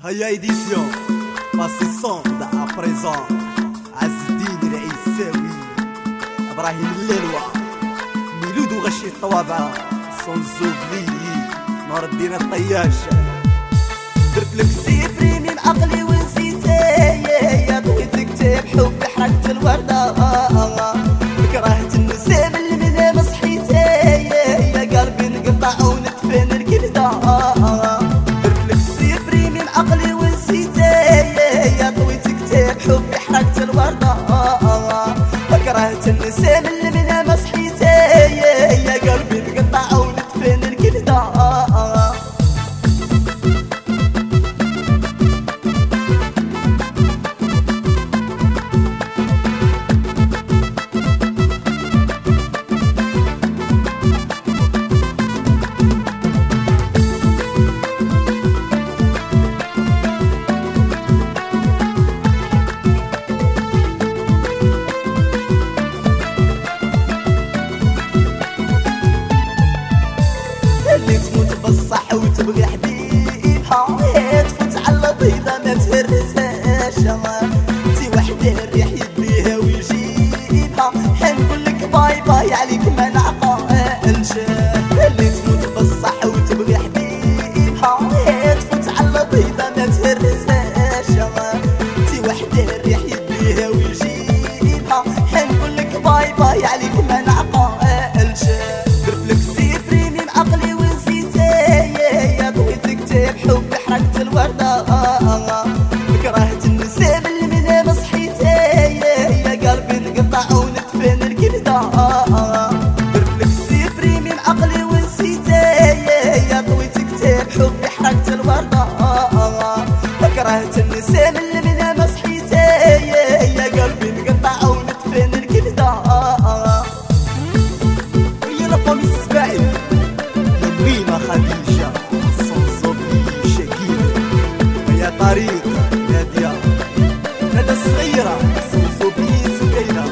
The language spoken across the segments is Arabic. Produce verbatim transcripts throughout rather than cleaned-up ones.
هيا ايديسيون باسي سوند ا بريزون عز الدين العيساوي ابراهيم الليلوى ميلود وغشي الطوابع صنزوبلي نور الدين الطياش درت لك سيفري من عقلي ونسيتي يا طويت كتاب حب حركت الوردة كرهت النسام اللي من مصحيتي يا قلبي نقطع ونتفن الكبدة درت لك سيفري من عقلي ونسيتي يا طويت كتاب حب حركت الوردة كرهت النسام اللي من مصحيتي يا قلبي نقطع ونتفن الكبدة اللي تموت بالصح وتبغي حبيبها تفوت على البيضة ما تهرسهاش انتي وحدة الريح يديها ويجيبها حنقولك باي باي عليك ما نعقلش اللي تموت بالصح وتبغي حبيبها تفوت على البيضة ما تهرسهاش انتي وحدة الريح يديها ويجيبها حنقولك باي باي عليك ما نعقلش درتلك سيفري من عقلي حب حركت الوردة كرهت النسام اللي من مصحيتي يا قلبي نقطع ونتفن الكبدة درتلك سيفري من عقلي ونسيتي يا طويت كتاب حب حركت الوردة كرهت النسام اللي من مصحيتي يا قلبي نقطع ونتفن الكبدة ويا لفامي السباعي يا خديجة طريق نادية ندى الصغيرة صوصوبي سكينة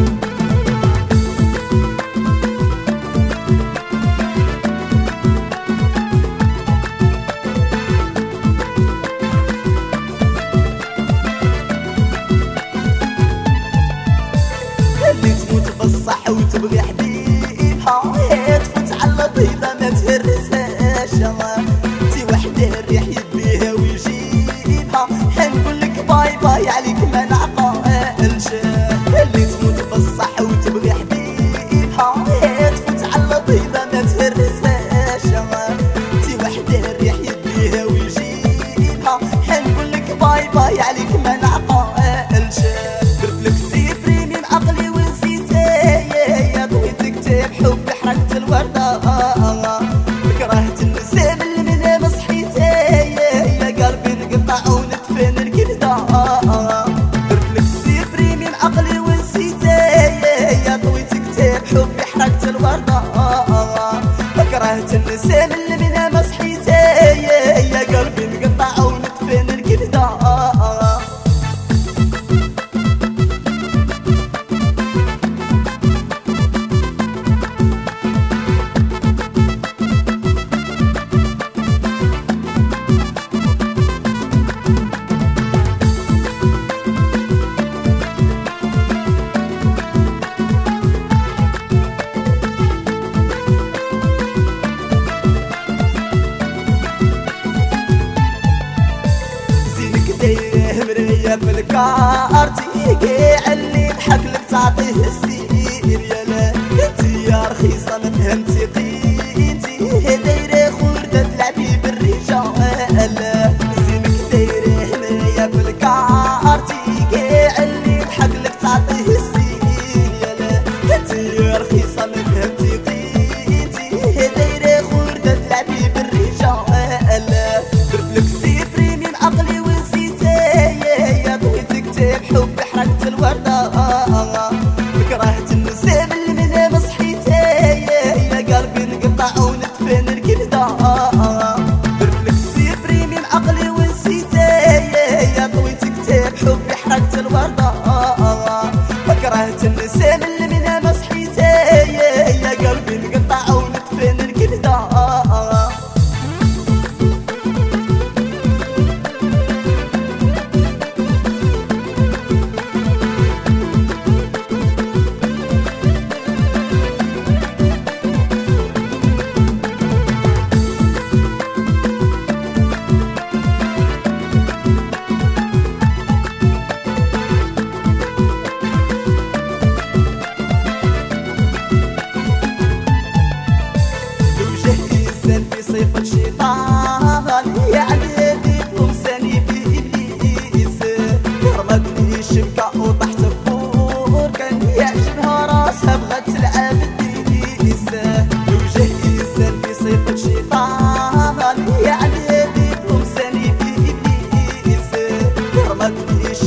اللي تموت بالصح وتبغي حبيبها تفوت على البيضة ما تهرسهاش انتي وحدة الريح يديها ويجيبها حنقولك باي باي عليك ما نعقلش اللي تموت بالصح وتبغي حبيبها تفوت على البيضة ما تهرسهاش انتي وحدة الريح يديها ويجيبها حنقولك باي باي عليك ما نعقلش درتلك سيفري من عقلي ونسيتي يا طويت كتاب حب حركت الوردة كرهت النسام اللي من مصحيتي يا قلبي نقطع ونتفن الكبدة درتلك سيفري من عقلي ونسيتي يا طويت كتاب حب حركت الوردة كرهت النسام اللي من مصحيتي يا قلبي نقطع ونتفن الكبدة في الكارتي كاع اللي ضحك لك تعطيه السير يا لا انتي يا رخيصة ما فهمتي قيمتي دايرة خوردة تلعبي بالرجال زينك دايرة هنايا في الكارتي كاع اللي ضحك لك تعطيه السير يا لا انتي يا رخيصة ما فهمتي قيمتي دايرة خوردة تلعبي بالرجال درتلك سيفري من عقلي حب حركت الوردة كرهت النسام اللي من مصحيتي يا قلبي نقطع ونتفن الكبدة درتلك سيفري من عقلي ونسيتي يا طويت كتاب حب حركت الوردة كرهت النسام اللي من مصحيتي يا قلبي نقطع ونتفن الكبدة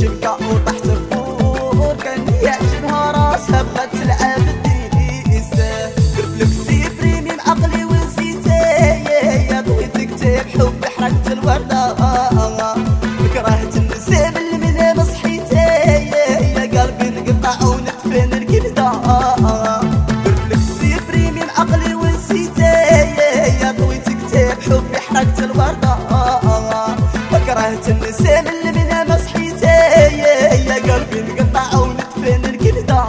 شبكة وطحت بور كان يعجبها راسها بغات تلعب الديسة رفلكسي بريميم عقلي ونسيتي يا بغيت كتاب حبي حركت الوردة كرهت النسام اللي من مصحيتي يا قلبي نقطع ونتفن الكبدة رفلكسي بريميم عقلي ونسيتي يا بغيت كتاب حبي حركت الوردة كرهت النسام اللي من مصحيتي يا قلبي نقطع ونتفن الكبدة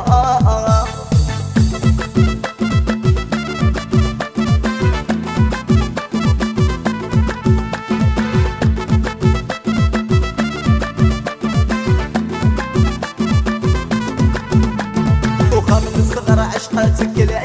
وخا من الصغر عشقاتك